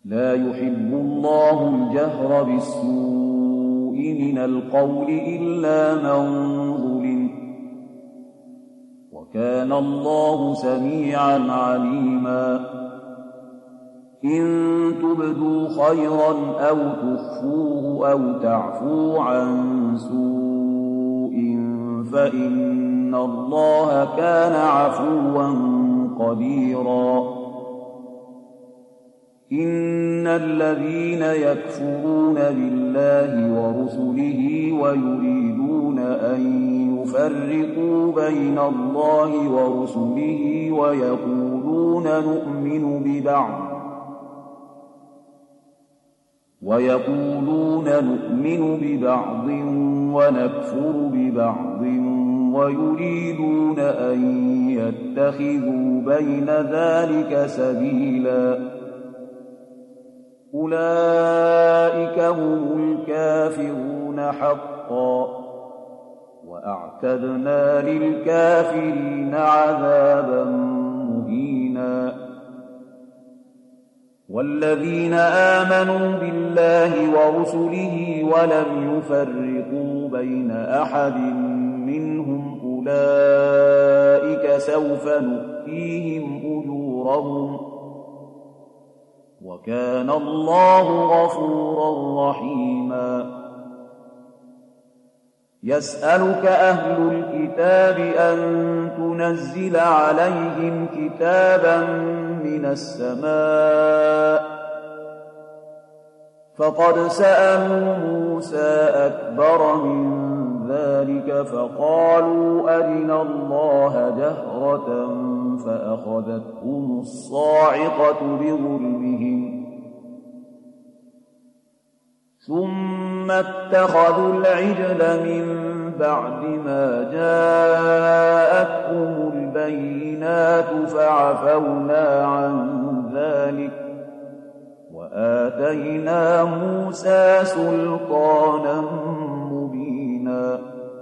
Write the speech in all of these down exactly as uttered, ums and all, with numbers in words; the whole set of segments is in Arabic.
لا يحب الله الجهر بالسوء من القول إلا من ظلم وكان الله سميعا عليما إن تبدوا خيرا أو تخفوه أو تعفوا عن سوء فإن الله كان عفوا قديرا إن الذين يكفرون بالله ورسله ويريدون أن يفرقوا بين الله ورسله ويقولون نؤمن ببعض ويقولون نؤمن ببعض ونكفر ببعض ويريدون أن يتخذوا بين ذلك سبيلا أولئك هم الكافرون حقا وأعتدنا للكافرين عذابا مهينا والذين آمنوا بالله ورسله ولم يفرقوا بين أحد منهم أولئك سوف نؤتيهم أجورهم وكان الله غفورا رحيما يسألك أهل الكتاب أن تنزل عليهم كتابا من السماء فقد سألوا موسى أكبر من ذلك فقالوا أرنا الله جهرة فأخذتهم الصاعقة بظلمهم ثم اتخذوا العجل من بعد ما جاءتهم البينات فعفونا عن ذلك وآتينا موسى سلطانا مبينا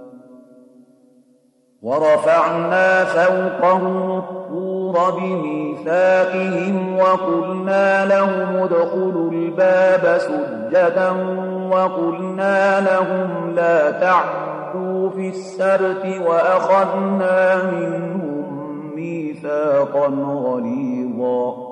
ورفعنا فوقهم الطور بميثاقهم وقلنا لهم ادخلوا الباب سجدا وقلنا لهم لا تعدوا في السبت وأخذنا منهم ميثاقا غليظا